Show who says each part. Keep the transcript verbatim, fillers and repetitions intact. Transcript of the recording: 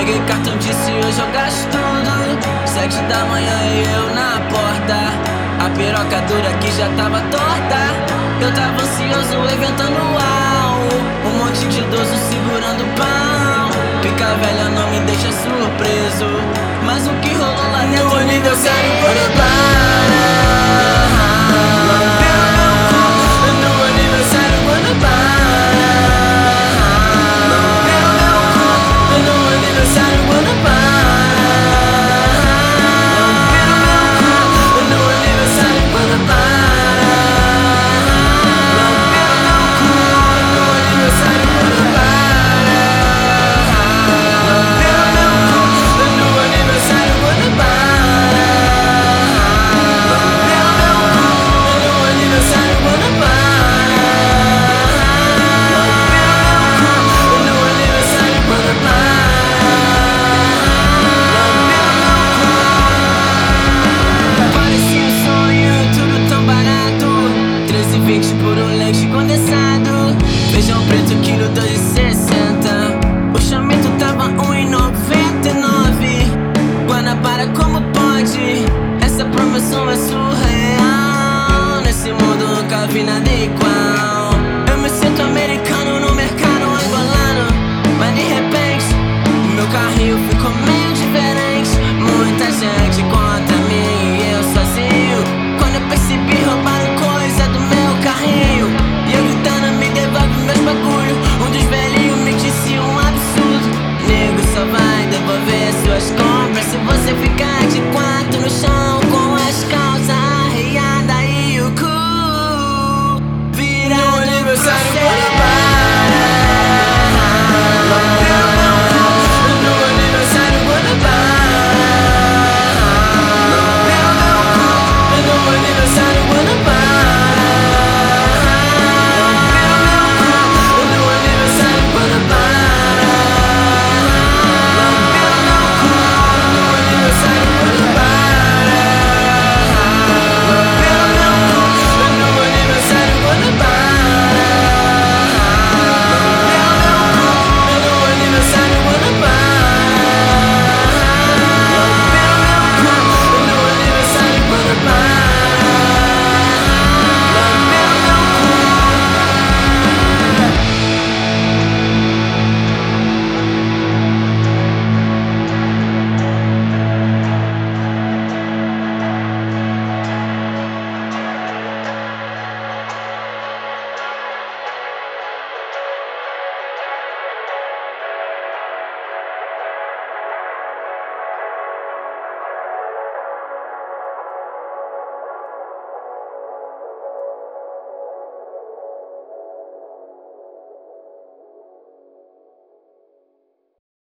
Speaker 1: Peguei cartão, disse hoje eu gasto tudo. Sete da manhã e eu na porta. A piroca dura que já tava torta. Eu tava ansioso, o evento anual. Um monte de idoso segurando pau. Pica velha não me deixa surpreso, mas o que rolou lá dentro?
Speaker 2: Meu aniversário foi